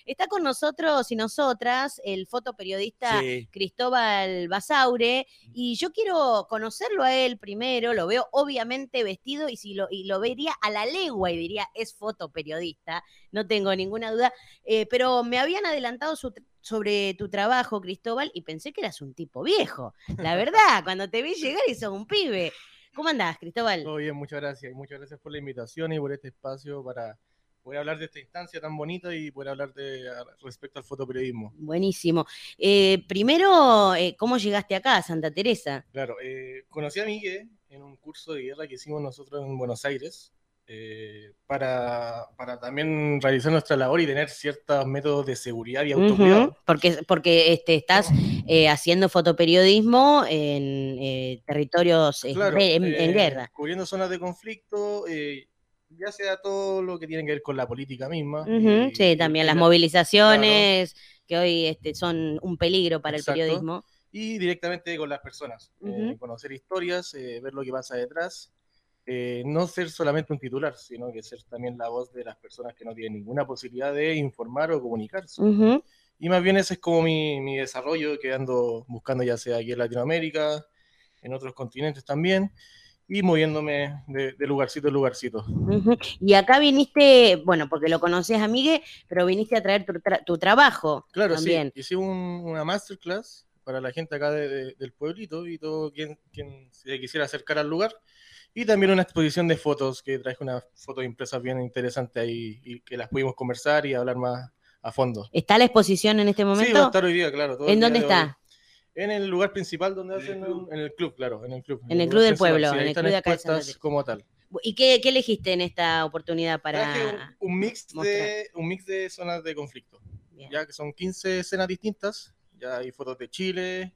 Está con nosotros y nosotras el fotoperiodista Sí. Cristóbal Basaure y yo quiero conocerlo a él primero, lo veo obviamente vestido y lo vería a la legua y diría es fotoperiodista, no tengo ninguna duda, pero me habían adelantado sobre tu trabajo, Cristóbal, y pensé que eras un tipo viejo. La verdad, cuando te vi llegar y sos un pibe. ¿Cómo andás, Cristóbal? Todo bien, muchas gracias. Y muchas gracias por la invitación y por este espacio para poder hablar de esta instancia tan bonita y poder hablar respecto al fotoperiodismo. Buenísimo. Primero, ¿cómo llegaste acá, a Santa Teresa? Claro, conocí a Miguel en un curso de guerra que hicimos nosotros en Buenos Aires para también realizar nuestra labor y tener ciertos métodos de seguridad y autocuidado. Porque estás haciendo fotoperiodismo en territorios Claro, en guerra. cubriendo zonas de conflicto, ya sea todo lo que tiene que ver con la política misma Sí, también las claro, movilizaciones, que hoy son un peligro para el exacto, periodismo. y directamente con las personas, Ujú. conocer historias, ver lo que pasa detrás, no ser solamente un titular, sino que ser también la voz de las personas que no tienen ninguna posibilidad de informar o comunicarse. Ujú. Y más bien ese es como mi desarrollo que ando buscando ya sea aquí en Latinoamérica, en otros continentes también, y moviéndome de lugarcito en lugarcito. Ujú. Y acá viniste, bueno, porque lo conoces a Migue, pero viniste a traer tu trabajo Claro, sí, también. hicimos una masterclass para la gente acá del pueblito y todo quien se quisiera acercar al lugar. Y también una exposición de fotos que traje unas fotos impresas bien interesantes ahí y que las pudimos conversar y hablar más a fondo. ¿Está la exposición en este Sí, va a momento? estar hoy día, claro, todo el ¿En día dónde de hoy. está? En el lugar principal donde hacen, en el club, claro, en En el el Club lugar del principal. Pueblo, Sí, en ahí el están Club de acá de Santa expuestas Teresa. como tal. ¿Y qué elegiste en esta oportunidad Traje para mostrar? un mix de zonas de conflicto, Bien. ya que son 15 escenas distintas. Ya hay fotos de Chile,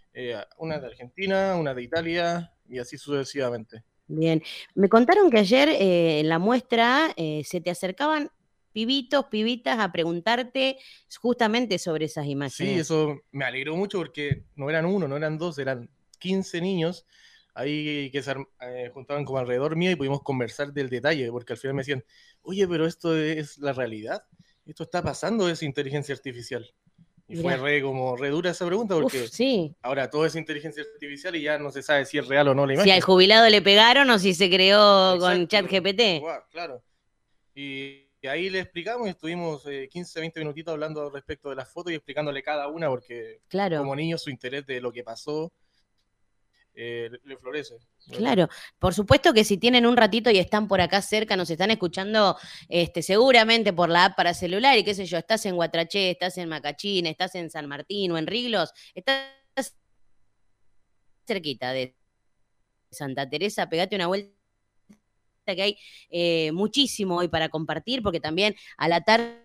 una de Argentina, una de Italia y así sucesivamente. Bien. Me contaron que ayer en la muestra se te acercaban pibitos, pibitas a preguntarte justamente sobre esas Sí, imágenes. eso me alegró mucho porque no eran uno, no eran dos, eran 15 niños ahí que juntaban como alrededor mío y pudimos conversar del detalle, porque al final me decían, oye, pero esto es la realidad, esto está pasando, es inteligencia artificial. Y fue Mirá. como re dura esa pregunta Uf, porque sí. ahora todo es inteligencia artificial y ya no se sabe si es real o no la Si al imagen. jubilado le pegaron o si se creó con Exacto, ChatGPT. wow, claro. Y ahí le explicamos y estuvimos 15, 20 minutitos hablando respecto de las fotos y explicándole cada una porque Claro. como niño su interés de lo que pasó le florece, de verdad. Claro, por supuesto que si tienen un ratito y están por acá cerca, nos están escuchando seguramente por la app para celular y qué sé yo, estás en Guatraché, estás en Macachín, estás en San Martín o en Riglos, estás cerquita de Santa Teresa, pegate una vuelta que hay muchísimo hoy para compartir, porque también a la tarde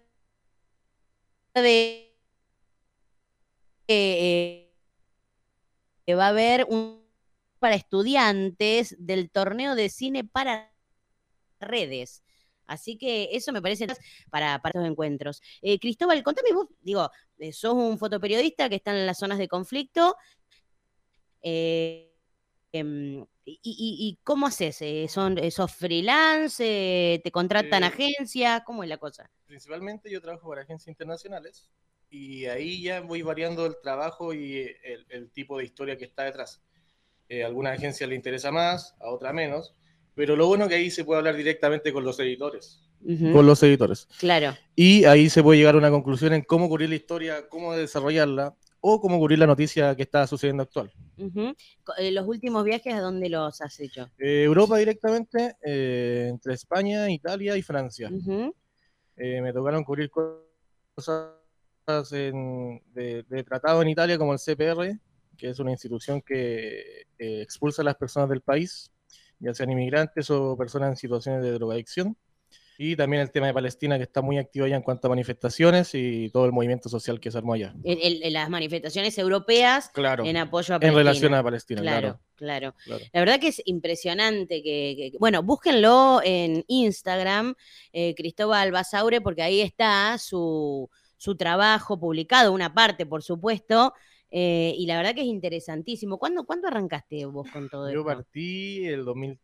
eh, va a haber un para estudiantes del torneo de cine para redes. Así que eso me parece para estos encuentros. Cristóbal, contame vos, digo, sos un fotoperiodista que está en las zonas de conflicto. ¿Y cómo haces? ¿Sos freelance? ¿Te contratan Eh, agencias? ¿Cómo es la cosa? Principalmente yo trabajo para agencias internacionales y ahí ya voy variando el trabajo y el tipo de historia que está detrás. A algunas agencias le interesa más, a otras menos, pero lo bueno es que ahí se puede hablar directamente con los editores. Ujú. Con los editores. Claro. Y ahí se puede llegar a una conclusión en cómo cubrir la historia, cómo desarrollarla o cómo cubrir la noticia que está sucediendo actual. Ujú. Los últimos viajes, ¿a dónde los has hecho? Europa directamente, entre España, Italia y Francia. Ujú. Me tocaron cubrir cosas de tratado en Italia como el CPR, que es una institución que expulsa a las personas del país, ya sean inmigrantes o personas en situaciones de drogadicción. Y también el tema de Palestina, que está muy activo allá en cuanto a manifestaciones y todo el movimiento social que se armó allá. En las manifestaciones europeas Claro, en apoyo a en relación Palestina. a Palestina, Claro, claro, claro. claro. La verdad que es impresionante bueno, búsquenlo en Instagram, Cristóbal Basaure, porque ahí está su trabajo publicado, una parte, por supuesto, y la verdad que es interesantísimo. ¿Cuándo arrancaste vos con todo Yo esto? partí el 2000,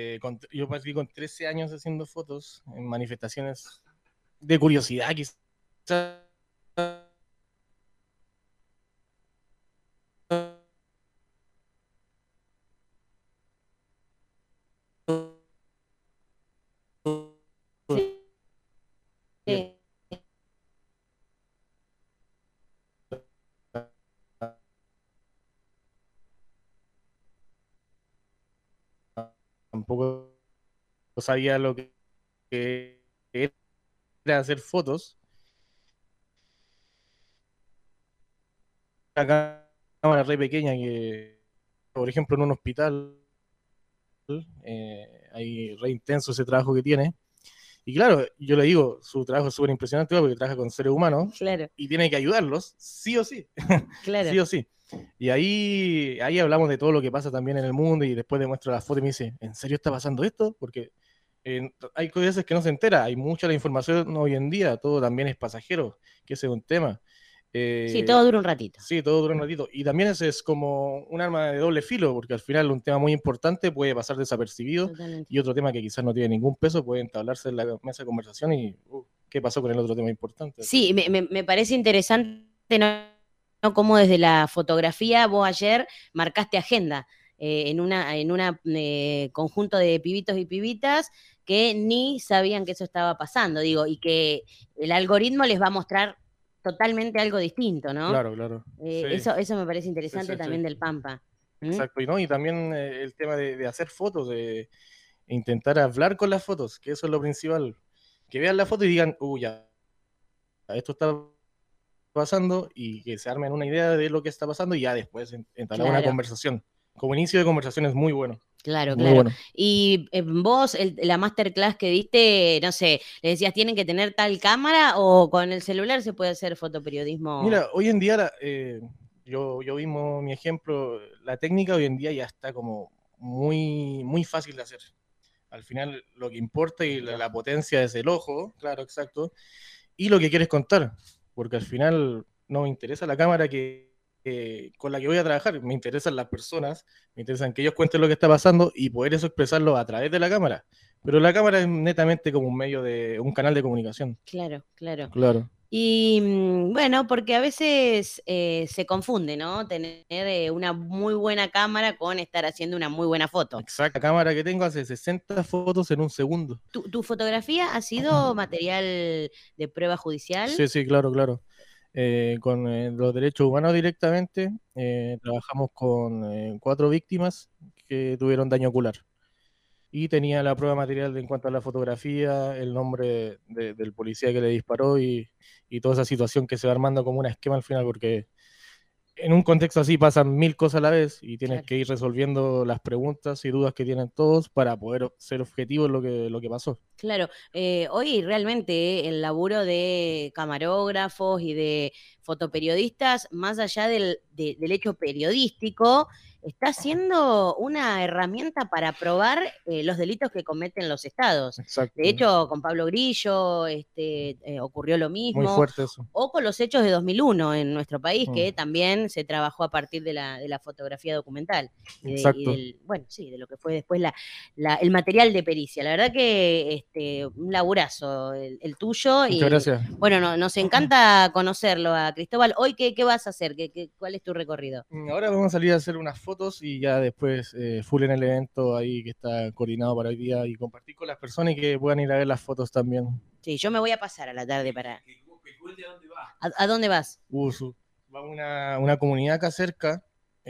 yo partí con 13 años haciendo fotos en manifestaciones de curiosidad, quizás Sí. Tampoco sabía lo que era hacer fotos. Una cámara re pequeña que, por ejemplo, en un hospital, hay re intenso ese trabajo que tiene. Y claro, yo le digo, su trabajo es súper impresionante porque trabaja con seres humanos Claro, y tiene que ayudarlos, sí o sí, claro. sí o sí. Y ahí hablamos de todo lo que pasa también en el mundo y después le muestro la foto y me dice, ¿en serio está pasando esto? Porque hay cosas que no se entera, hay mucha la información hoy en día, todo también es pasajero, que ese es un tema. Sí, Eh, todo dura un ratito. sí, todo dura un ratito. Y también ese es como un arma de doble filo, porque al final un tema muy importante puede pasar desapercibido Totalmente. y otro tema que quizás no tiene ningún peso puede entablarse en la mesa de conversación y ¿qué pasó con el otro tema importante? Así Sí, que, me parece interesante, ¿no? Cómo desde la fotografía vos ayer marcaste agenda en una conjunto de pibitos y pibitas que ni sabían que eso estaba pasando, digo, y que el algoritmo les va a mostrar totalmente algo distinto, ¿no? claro, claro. Sí, Eso me parece sí, interesante sí, sí. también del Pampa. ¿Mm? Exacto. Y, ¿no? Y también el tema de hacer fotos, de intentar hablar con las fotos, que eso es lo principal. Que vean la foto y digan, ya, esto está pasando y que se armen una idea de lo que está pasando y ya después entablar una Claro. conversación. Como inicio de conversación es muy bueno, Claro, muy claro. bueno. Y vos, la masterclass que diste, no sé, le decías, ¿tienen que tener tal cámara o con el celular se puede hacer fotoperiodismo? Mira, hoy en día, yo mismo mi ejemplo, la técnica hoy en día ya está como muy, muy fácil de hacer. Al final lo que importa y la potencia es el ojo, claro, exacto, y lo que quieres contar, porque al final no me interesa la cámara con la que voy a trabajar, me interesan las personas, me interesan que ellos cuenten lo que está pasando y poder eso expresarlo a través de la cámara. Pero la cámara es netamente como un medio de un canal de comunicación. Claro, claro. Claro. Y bueno, porque a veces se confunde, ¿no? Tener una muy buena cámara con estar haciendo una muy buena foto. Exacto. La cámara que tengo hace 60 fotos en un segundo. ¿Tu fotografía ha sido material de prueba judicial? Sí, sí, claro, claro. Con los derechos humanos directamente, trabajamos con 4 víctimas que tuvieron daño ocular. Y tenía la prueba material en cuanto a la fotografía, el nombre del policía que le disparó y toda esa situación que se va armando como un esquema al final, porque en un contexto así pasan 1000 cosas a la vez y tienes Claro. que ir resolviendo las preguntas y dudas que tienen todos para poder ser objetivo en lo que pasó. Claro, hoy realmente el laburo de camarógrafos y de fotoperiodistas, más allá del hecho periodístico, está siendo una herramienta para probar los delitos que cometen los estados. De Exacto, hecho, con Pablo Grillo ocurrió lo muy mismo, fuerte eso. o con los hechos de 2001 en nuestro país, Mm, que también se trabajó a partir de la fotografía documental exacto. bueno, sí, de lo que fue después el material de pericia. La verdad que un laburazo el tuyo Muchas y gracias. bueno, nos encanta conocerlo a Cristóbal. Hoy, ¿qué vas a hacer? ¿Cuál es tu recorrido? Ahora vamos a salir a hacer unas fotos y ya después full en el evento ahí que está coordinado para hoy día y compartir con las personas y que puedan ir a ver las fotos también. Sí, yo me voy a pasar a la tarde para... ¿A dónde vas? Va una comunidad acá cerca.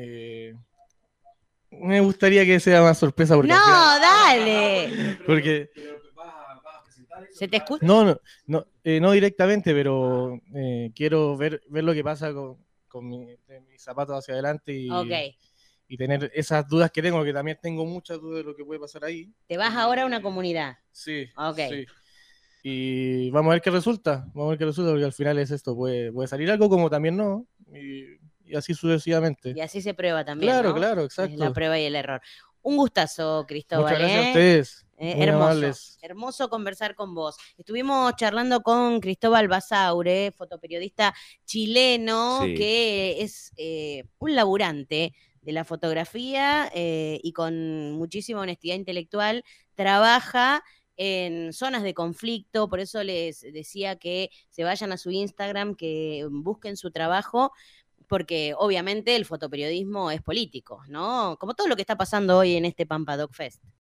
Me gustaría que sea más sorpresa porque al final... No, dale. Porque... ¿Se te escucha? No, no, no, no directamente, pero quiero ver lo que pasa con mis zapatos hacia adelante Ok. y tener esas dudas que tengo, que también tengo muchas dudas de lo que puede pasar ahí. Te vas ahora a una comunidad. Sí, Ok. sí. Y vamos a ver qué resulta, vamos a ver qué resulta, porque al final es esto, puede salir algo como también no, y así sucesivamente. Y así se prueba también, Claro, ¿no? claro, Es la exacto. prueba y el error. Un gustazo, Muchas Cristóbal, gracias a ¿eh? ustedes, muy Hermoso, amables. hermoso conversar con vos. Estuvimos charlando con Cristóbal Basaure, fotoperiodista chileno, Sí, que es un laburante de la fotografía y con muchísima honestidad intelectual trabaja en zonas de conflicto, por eso les decía que se vayan a su Instagram, que busquen su trabajo, porque obviamente el fotoperiodismo es político, ¿no? Como todo lo que está pasando hoy en este Pampa Dog Fest.